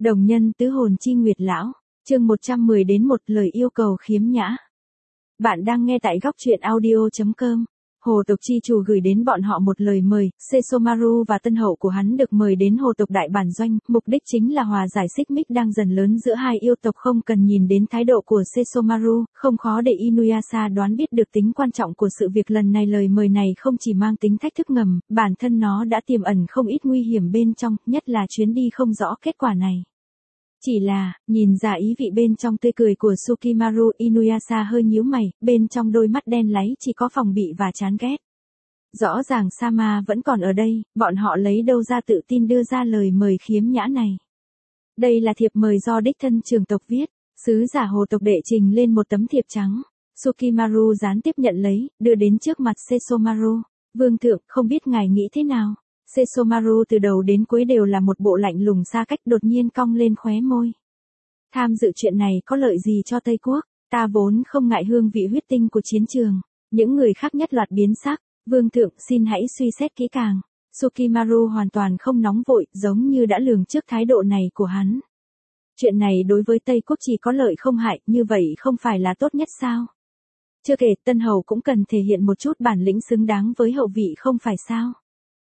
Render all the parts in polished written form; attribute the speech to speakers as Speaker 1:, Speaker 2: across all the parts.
Speaker 1: Đồng nhân tứ hồn chi nguyệt lão, chương 110 đến một lời yêu cầu khiếm nhã. Bạn đang nghe tại góc truyện audio.com. Hồ tộc chi chủ gửi đến bọn họ một lời mời, Sesshomaru và tân hậu của hắn được mời đến hồ tộc đại bản doanh, mục đích chính là hòa giải xích mích đang dần lớn giữa hai yêu tộc. Không cần nhìn đến thái độ của Sesshomaru, không khó để Inuyasha đoán biết được tính quan trọng của sự việc lần này. Lời mời này không chỉ mang tính thách thức ngầm, bản thân nó đã tiềm ẩn không ít nguy hiểm bên trong, nhất là chuyến đi không rõ kết quả này. Chỉ là, nhìn ra ý vị bên trong tươi cười của Tsukimaru, Inuyasha hơi nhíu mày, bên trong đôi mắt đen láy chỉ có phòng bị và chán ghét. Rõ ràng Sama vẫn còn ở đây, bọn họ lấy đâu ra tự tin đưa ra lời mời khiếm nhã này. Đây là thiệp mời do đích thân trưởng tộc viết, sứ giả hồ tộc đệ trình lên một tấm thiệp trắng. Tsukimaru gián tiếp nhận lấy, đưa đến trước mặt Sesshomaru. Vương thượng, không biết ngài nghĩ thế nào? Sesshomaru từ đầu đến cuối đều là một bộ lạnh lùng xa cách, đột nhiên cong lên khóe môi. Tham dự chuyện này có lợi gì cho Tây Quốc? Ta vốn không ngại hương vị huyết tinh của chiến trường. Những người khác nhất loạt biến sắc. Vương thượng, xin hãy suy xét kỹ càng. Tsukimaru hoàn toàn không nóng vội, giống như đã lường trước thái độ này của hắn. Chuyện này đối với Tây Quốc chỉ có lợi không hại, như vậy không phải là tốt nhất sao? Chưa kể, tân hầu cũng cần thể hiện một chút bản lĩnh xứng đáng với hậu vị không phải sao?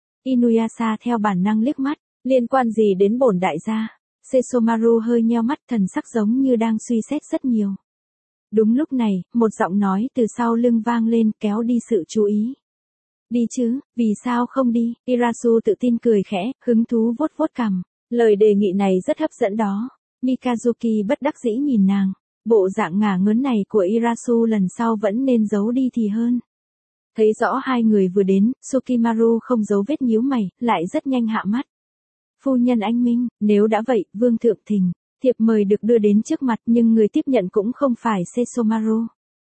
Speaker 1: Inuyasha theo bản năng liếc mắt, liên quan gì đến bổn đại gia? Sesshomaru hơi nheo mắt, thần sắc giống như đang suy xét rất nhiều. Đúng lúc này, một giọng nói từ sau lưng vang lên, kéo đi sự chú ý. Đi chứ, vì sao không đi? Irasu tự tin cười khẽ, hứng thú vuốt vuốt cằm. Lời đề nghị này rất hấp dẫn đó. Mikazuki bất đắc dĩ nhìn nàng. Bộ dạng ngả ngớn này của Irasu lần sau vẫn nên giấu đi thì hơn. Thấy rõ hai người vừa đến, Tsukimaru không giấu vết nhíu mày, lại rất nhanh hạ mắt. Phu nhân anh minh, nếu đã vậy, vương thượng thỉnh. Thiệp mời được đưa đến trước mặt nhưng người tiếp nhận cũng không phải Sesshomaru.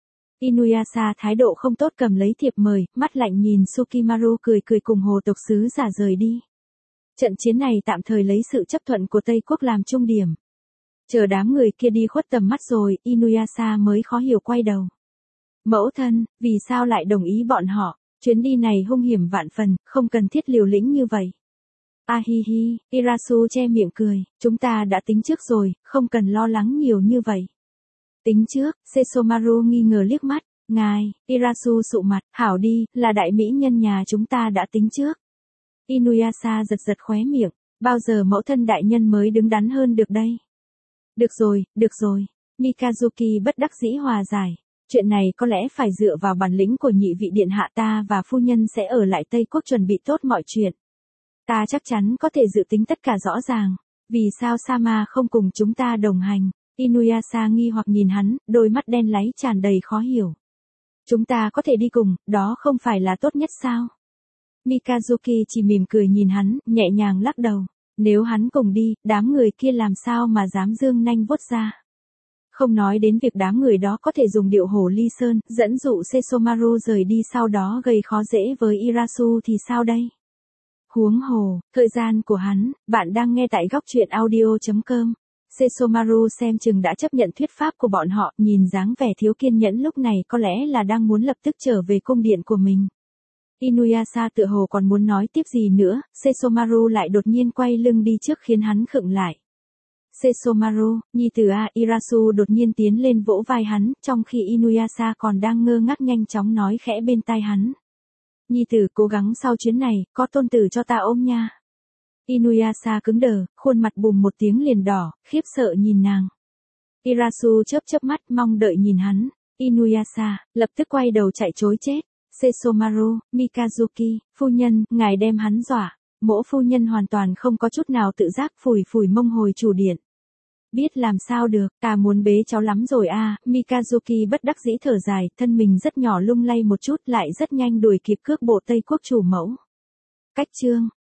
Speaker 1: Inuyasha thái độ không tốt cầm lấy thiệp mời, mắt lạnh nhìn Tsukimaru cười cười cùng hồ tộc sứ giả rời đi. Trận chiến này tạm thời lấy sự chấp thuận của Tây Quốc làm trung điểm. Chờ đám người kia đi khuất tầm mắt rồi, Inuyasha mới khó hiểu quay đầu. Mẫu thân, vì sao lại đồng ý bọn họ? Chuyến đi này hung hiểm vạn phần, không cần thiết liều lĩnh như vậy. Ahihi, Irasu che miệng cười, chúng ta đã tính trước rồi, không cần lo lắng nhiều như vậy. Tính trước, Sesshomaru nghi ngờ liếc mắt, ngài, Irasu sụ mặt, hảo đi, là đại mỹ nhân nhà chúng ta đã tính trước. Inuyasha giật giật khóe miệng, bao giờ mẫu thân đại nhân mới đứng đắn hơn được đây? Được rồi, Mikazuki bất đắc dĩ hòa giải. Chuyện này có lẽ phải dựa vào bản lĩnh của nhị vị điện hạ, ta và phu nhân sẽ ở lại Tây Quốc chuẩn bị tốt mọi chuyện. Ta chắc chắn có thể dự tính tất cả rõ ràng. Vì sao Sama không cùng chúng ta đồng hành? Inuyasha nghi hoặc nhìn hắn, đôi mắt đen láy tràn đầy khó hiểu. Chúng ta có thể đi cùng, đó không phải là tốt nhất sao? Mikazuki chỉ mỉm cười nhìn hắn, nhẹ nhàng lắc đầu. Nếu hắn cùng đi, đám người kia làm sao mà dám dương nanh vuốt ra? Không nói đến việc đám người đó có thể dùng điệu hổ ly sơn, dẫn dụ Sesshomaru rời đi sau đó gây khó dễ với Irasu thì sao đây? Huống hồ, thời gian của hắn, bạn đang nghe tại góc truyện audio.com. Sesshomaru xem chừng đã chấp nhận thuyết pháp của bọn họ, nhìn dáng vẻ thiếu kiên nhẫn lúc này có lẽ là đang muốn lập tức trở về cung điện của mình. Inuyasha tựa hồ còn muốn nói tiếp gì nữa, Sesshomaru lại đột nhiên quay lưng đi trước khiến hắn khựng lại. Sesshomaru, nhi tử a, Irasu đột nhiên tiến lên vỗ vai hắn, trong khi Inuyasha còn đang ngơ ngác nhanh chóng nói khẽ bên tai hắn. Nhi tử cố gắng sau chuyến này, có tôn tử cho ta ôm nha. Inuyasha cứng đờ, khuôn mặt bùm một tiếng liền đỏ, khiếp sợ nhìn nàng. Irasu chớp mắt mong đợi nhìn hắn. Inuyasha, lập tức quay đầu chạy trối chết. Sesshomaru, Mikazuki, phu nhân, ngài đem hắn dọa. Mỗ phu nhân hoàn toàn không có chút nào tự giác, phủi mông hồi chủ điện. Biết làm sao được, ta muốn bế cháu lắm rồi a. Mikazuki bất đắc dĩ thở dài, thân mình rất nhỏ lung lay một chút lại rất nhanh đuổi kịp cước bộ Tây Quốc chủ mẫu. Cách chương